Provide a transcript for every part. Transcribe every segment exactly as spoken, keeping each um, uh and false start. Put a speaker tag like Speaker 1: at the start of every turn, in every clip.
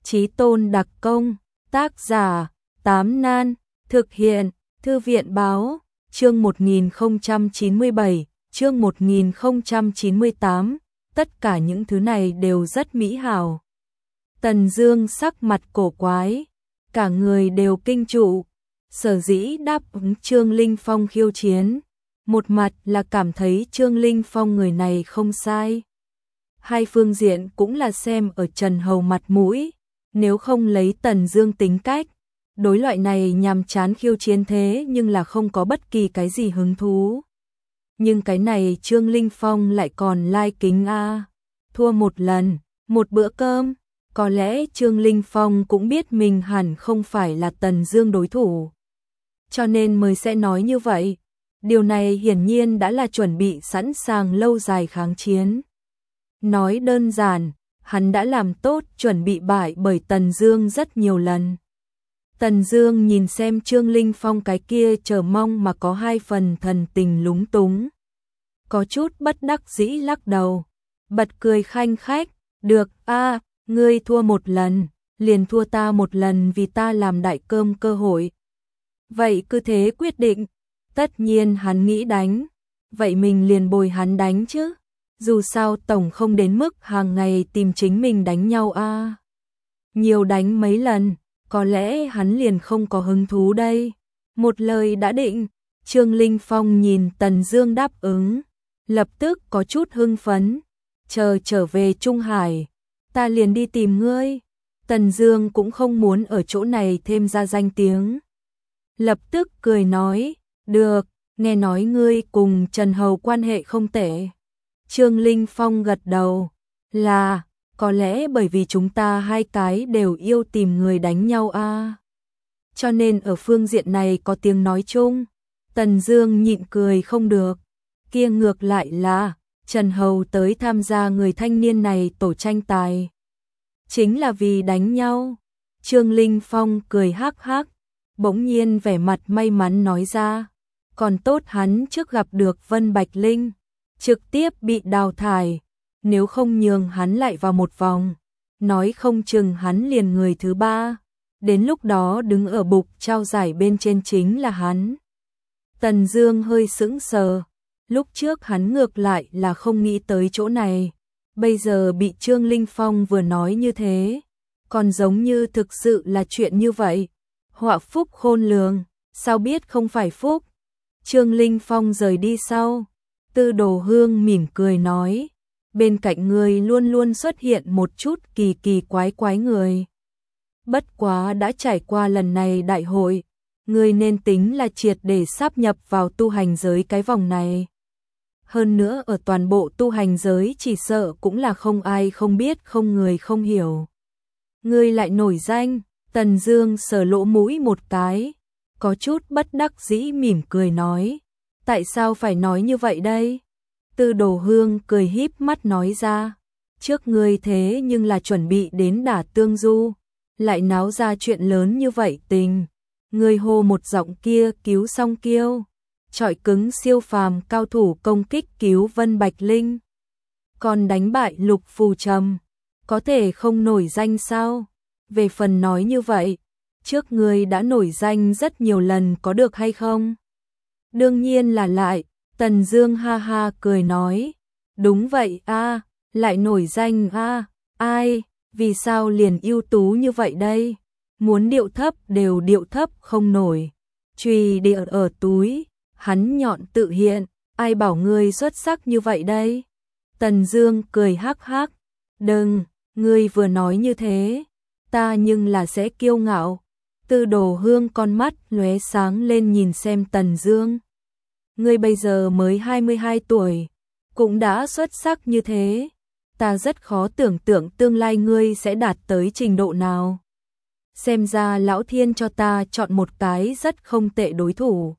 Speaker 1: Chí tôn đặc công, tác giả, Tám Nan, thực hiện, Thư viện báo, chương một nghìn không trăm chín mươi bảy, chương một nghìn không trăm chín mươi tám, tất cả những thứ này đều rất mỹ hảo. Tần Dương sắc mặt cổ quái, cả người đều kinh trụ, sở dĩ đáp ứng Trương Linh Phong khiêu chiến, một mặt là cảm thấy Trương Linh Phong người này không sai. Hai phương diện cũng là xem ở Trần Hầu mặt mũi, nếu không lấy Tần Dương tính cách, đối loại này nhàm chán khiêu chiến thế nhưng là không có bất kỳ cái gì hứng thú. Nhưng cái này Trương Linh Phong lại còn lai kính a, thua một lần, một bữa cơm, có lẽ Trương Linh Phong cũng biết mình hẳn không phải là Tần Dương đối thủ, cho nên mới sẽ nói như vậy. Điều này hiển nhiên đã là chuẩn bị sẵn sàng lâu dài kháng chiến. Nói đơn giản, hắn đã làm tốt chuẩn bị bại bởi Tần Dương rất nhiều lần. Tần Dương nhìn xem Trương Linh Phong cái kia chờ mong mà có hai phần thần tình lúng túng, có chút bất đắc dĩ lắc đầu, bật cười khanh khách, "Được a, ngươi thua một lần, liền thua ta một lần vì ta làm đại cơm cơ hội. Vậy cứ thế quyết định." Tất nhiên hắn nghĩ đánh, vậy mình liền bồi hắn đánh chứ. Dù sao tổng không đến mức hàng ngày tìm chính mình đánh nhau a. Nhiều đánh mấy lần, có lẽ hắn liền không có hứng thú đây. Một lời đã định, Trương Linh Phong nhìn Tần Dương đáp ứng, lập tức có chút hưng phấn. "Chờ trở về Trung Hải, ta liền đi tìm ngươi." Tần Dương cũng không muốn ở chỗ này thêm ra danh tiếng, lập tức cười nói, "Được, nghe nói ngươi cùng Trần Hầu quan hệ không tệ." Trương Linh Phong gật đầu, "Là, có lẽ bởi vì chúng ta hai cái đều yêu tìm người đánh nhau a, cho nên ở phương diện này có tiếng nói chung." Tần Dương nhịn cười không được, kia ngược lại là Trần Hầu tới tham gia người thanh niên này tổ tranh tài, chính là vì đánh nhau. Trương Linh Phong cười hắc hắc, bỗng nhiên vẻ mặt may mắn nói ra, còn tốt hắn trước gặp được Vân Bạch Linh, trực tiếp bị đào thải, nếu không nhường hắn lại vào một vòng, nói không chừng hắn liền người thứ ba, đến lúc đó đứng ở bục trao giải bên trên chính là hắn. Tần Dương hơi sững sờ, lúc trước hắn ngược lại là không nghĩ tới chỗ này, bây giờ bị Trương Linh Phong vừa nói như thế, còn giống như thực sự là chuyện như vậy. Họa phúc khôn lường, sao biết không phải phúc. Trương Linh Phong rời đi sau, Tư Đồ Hương mỉm cười nói, bên cạnh người luôn luôn xuất hiện một chút kỳ kỳ quái quái người. Bất quá đã trải qua lần này đại hội, người nên tính là triệt để sáp nhập vào tu hành giới cái vòng này. Hơn nữa ở toàn bộ tu hành giới chỉ sợ cũng là không ai không biết không người không hiểu. Người lại nổi danh. Tần Dương sờ lỗ mũi một cái, có chút bất đắc dĩ mỉm cười nói, tại sao phải nói như vậy đây? Tư Đồ Hương cười híp mắt nói ra, trước ngươi thế nhưng là chuẩn bị đến đả tương du, lại náo ra chuyện lớn như vậy tình. Ngươi hô một giọng kia cứu Song Kiêu, trọi cứng siêu phàm cao thủ công kích cứu Vân Bạch Linh, còn đánh bại Lục Phù Trầm, có thể không nổi danh sao? Về phần nói như vậy, trước ngươi đã nổi danh rất nhiều lần có được hay không? Đương nhiên là lại, Tần Dương ha ha cười nói, đúng vậy a, lại nổi danh a, ai, vì sao liền ưu tú như vậy đây? Muốn điệu thấp đều điệu thấp không nổi, chùy địa ở túi, hắn nhọn tự hiện, ai bảo ngươi xuất sắc như vậy đây? Tần Dương cười hắc hắc, đừng, ngươi vừa nói như thế, ta nhưng là sẽ kiêu ngạo. Tư Đồ Hương con mắt lóe sáng lên nhìn xem Tần Dương. Ngươi bây giờ mới hai mươi hai tuổi, cũng đã xuất sắc như thế, ta rất khó tưởng tượng tương lai ngươi sẽ đạt tới trình độ nào. Xem ra lão thiên cho ta chọn một cái rất không tệ đối thủ.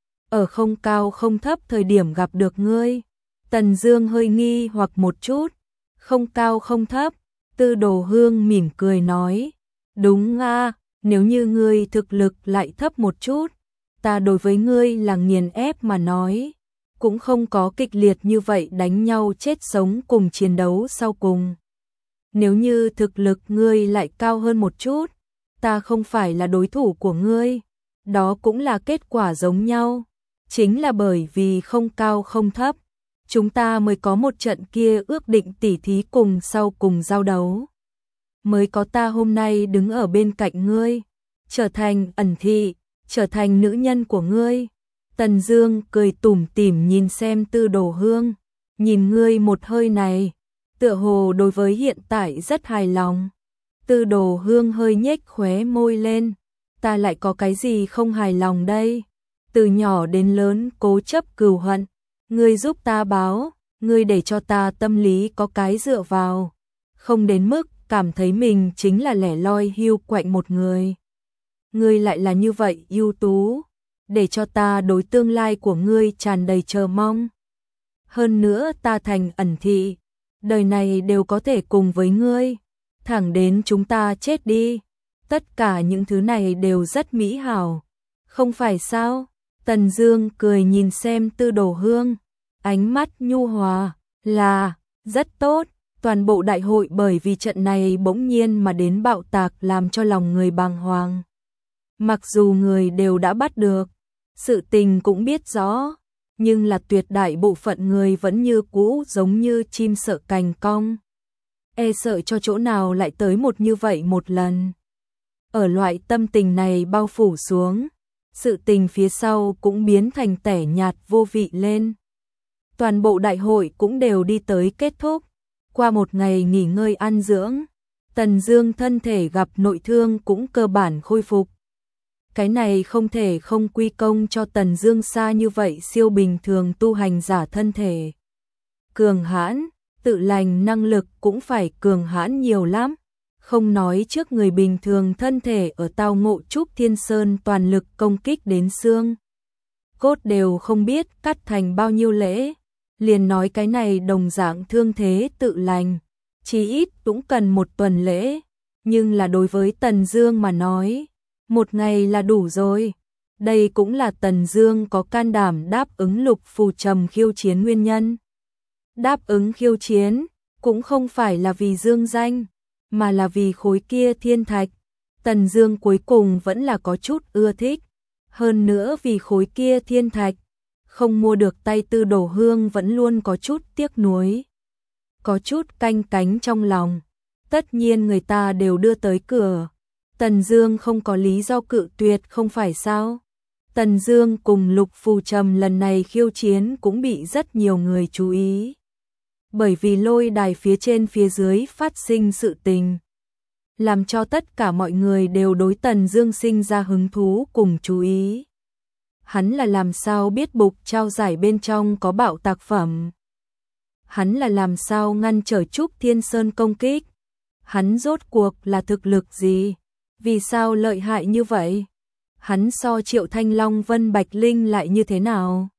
Speaker 1: Ở không cao không thấp thời điểm gặp được ngươi. Tần Dương hơi nghi hoặc một chút, không cao không thấp. Tư Đồ Hương mỉm cười nói, đúng a, nếu như ngươi thực lực lại thấp một chút, ta đối với ngươi là nghiền ép mà nói, cũng không có kịch liệt như vậy đánh nhau chết sống cùng chiến đấu sau cùng. Nếu như thực lực ngươi lại cao hơn một chút, ta không phải là đối thủ của ngươi, đó cũng là kết quả giống nhau. Chính là bởi vì không cao không thấp, chúng ta mới có một trận kia ước định tỉ thí cùng sau cùng giao đấu. Mới có ta hôm nay đứng ở bên cạnh ngươi, trở thành ẩn thị, trở thành nữ nhân của ngươi. Tần Dương cười tủm tỉm nhìn xem Tư Đồ Hương, nhìn ngươi một hơi này, tựa hồ đối với hiện tại rất hài lòng. Tư Đồ Hương hơi nhếch khóe môi lên, ta lại có cái gì không hài lòng đây? Từ nhỏ đến lớn cố chấp cừu hận, ngươi giúp ta báo, ngươi để cho ta tâm lý có cái dựa vào, không đến mức cảm thấy mình chính là lẻ loi hiu quạnh một người. Ngươi lại là như vậy ưu tú, để cho ta đối tương lai của ngươi tràn đầy chờ mong. Hơn nữa ta thành ẩn thị, đời này đều có thể cùng với ngươi, thẳng đến chúng ta chết đi. Tất cả những thứ này đều rất mỹ hảo, không phải sao? Tần Dương cười nhìn xem Tư Đồ Hương, ánh mắt nhu hòa, là, rất tốt. Toàn bộ đại hội bởi vì trận này bỗng nhiên mà đến bạo tạc làm cho lòng người bàng hoàng. Mặc dù người đều đã bắt được, sự tình cũng biết rõ, nhưng là tuyệt đại bộ phận người vẫn như cũ giống như chim sợ cành cong. E sợ cho chỗ nào lại tới một như vậy một lần. Ở loại tâm tình này bao phủ xuống, sự tình phía sau cũng biến thành tẻ nhạt vô vị lên. Toàn bộ đại hội cũng đều đi tới kết thúc. Qua một ngày nghỉ ngơi ăn dưỡng, Tần Dương thân thể gặp nội thương cũng cơ bản khôi phục. Cái này không thể không quy công cho Tần Dương xa như vậy siêu bình thường tu hành giả thân thể. Cường hãn, tự lành năng lực cũng phải cường hãn nhiều lắm. Không nói trước người bình thường thân thể ở tao ngộ Trúc Thiên Sơn toàn lực công kích đến xương cốt đều không biết cắt thành bao nhiêu lễ. Liền nói cái này đồng dạng thương thế tự lành, chỉ ít cũng cần một tuần lễ, nhưng là đối với Tần Dương mà nói, một ngày là đủ rồi. Đây cũng là Tần Dương có can đảm đáp ứng Lục Phù Trầm khiêu chiến nguyên nhân. Đáp ứng khiêu chiến cũng không phải là vì dương danh, mà là vì khối kia thiên thạch. Tần Dương cuối cùng vẫn là có chút ưa thích, hơn nữa vì khối kia thiên thạch không mua được tay Tư Đồ Hương vẫn luôn có chút tiếc nuối, có chút canh cánh trong lòng. Tất nhiên người ta đều đưa tới cửa, Tần Dương không có lý do cự tuyệt không phải sao? Tần Dương cùng Lục Phù Trầm lần này khiêu chiến cũng bị rất nhiều người chú ý. Bởi vì lôi đài phía trên phía dưới phát sinh sự tình, làm cho tất cả mọi người đều đối Tần Dương sinh ra hứng thú cùng chú ý. Hắn là làm sao biết bục trao giải bên trong có bạo tạc phẩm? Hắn là làm sao ngăn trở Trúc Thiên Sơn công kích? Hắn rốt cuộc là thực lực gì? Vì sao lợi hại như vậy? Hắn so Triệu Thanh Long Vân Bạch Linh lại như thế nào?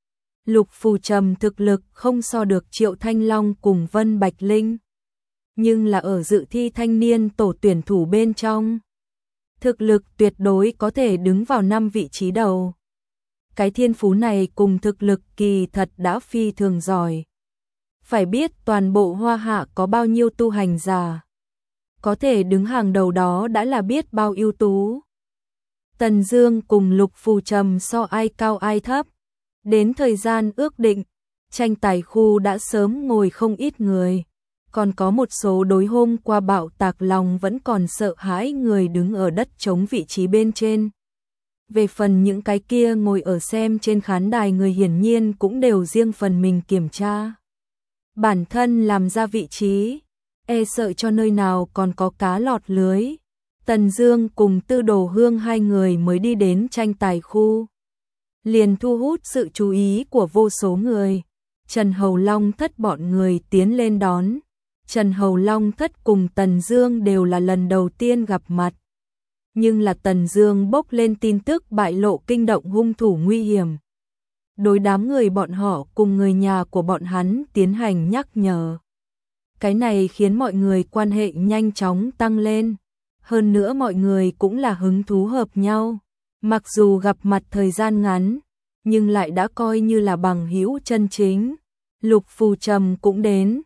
Speaker 1: Lục Phù Trầm thực lực không so được Triệu Thanh Long cùng Vân Bạch Linh, nhưng là ở dự thi thanh niên tổ tuyển thủ bên trong, thực lực tuyệt đối có thể đứng vào năm vị trí đầu. Cái thiên phú này cùng thực lực kỳ thật đã phi thường giỏi. Phải biết toàn bộ Hoa Hạ có bao nhiêu tu hành giả, có thể đứng hàng đầu đó đã là biết bao ưu tú. Tần Dương cùng Lục Phù Trầm so ai cao ai thấp. Đến thời gian ước định, tranh tài khu đã sớm ngồi không ít người, còn có một số đối hôm qua bạo tạc lòng vẫn còn sợ hãi người đứng ở đất trống vị trí bên trên. Về phần những cái kia ngồi ở xem trên khán đài người hiển nhiên cũng đều riêng phần mình kiểm tra bản thân làm ra vị trí, e sợ cho nơi nào còn có cá lọt lưới. Tần Dương cùng Tư Đồ Hương hai người mới đi đến tranh tài khu, liền thu hút sự chú ý của vô số người. Trần Hầu Long Thất bọn người tiến lên đón. Trần Hầu Long Thất cùng Tần Dương đều là lần đầu tiên gặp mặt, nhưng là Tần Dương bốc lên tin tức bại lộ kinh động hung thủ nguy hiểm. Đối đám người bọn họ cùng người nhà của bọn hắn tiến hành nhắc nhở. Cái này khiến mọi người quan hệ nhanh chóng tăng lên, hơn nữa mọi người cũng là hứng thú hợp nhau. Mặc dù gặp mặt thời gian ngắn, nhưng lại đã coi như là bằng hữu chân chính. Lục Phù Trầm cũng đến,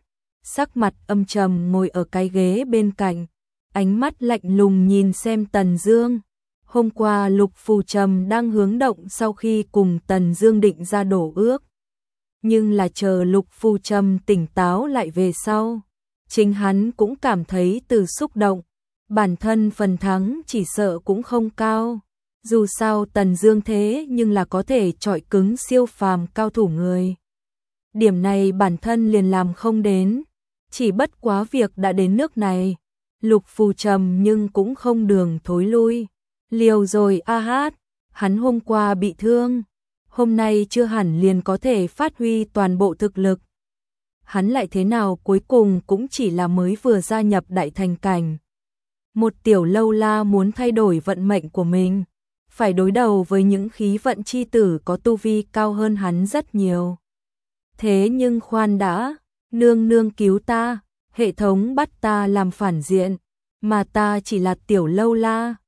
Speaker 1: sắc mặt âm trầm ngồi ở cái ghế bên cạnh, ánh mắt lạnh lùng nhìn xem Tần Dương. Hôm qua Lục Phù Trầm đang hướng động sau khi cùng Tần Dương định ra đổ ước. Nhưng là chờ Lục Phù Trầm tỉnh táo lại về sau, chính hắn cũng cảm thấy từ xúc động, bản thân phần thắng chỉ sợ cũng không cao. Dù sao Tần Dương thế nhưng là có thể chọi cứng siêu phàm cao thủ người. Điểm này bản thân liền làm không đến, chỉ bất quá việc đã đến nước này, Lục Phù Trầm nhưng cũng không đường thối lui. Liều rồi a hát, hắn hôm qua bị thương, hôm nay chưa hẳn liền có thể phát huy toàn bộ thực lực. Hắn lại thế nào cuối cùng cũng chỉ là mới vừa gia nhập đại thành cảnh. Một tiểu lâu la muốn thay đổi vận mệnh của mình, phải đối đầu với những khí vận chi tử có tu vi cao hơn hắn rất nhiều. Thế nhưng khoan đã, nương nương cứu ta, hệ thống bắt ta làm phản diện, mà ta chỉ là tiểu lâu la.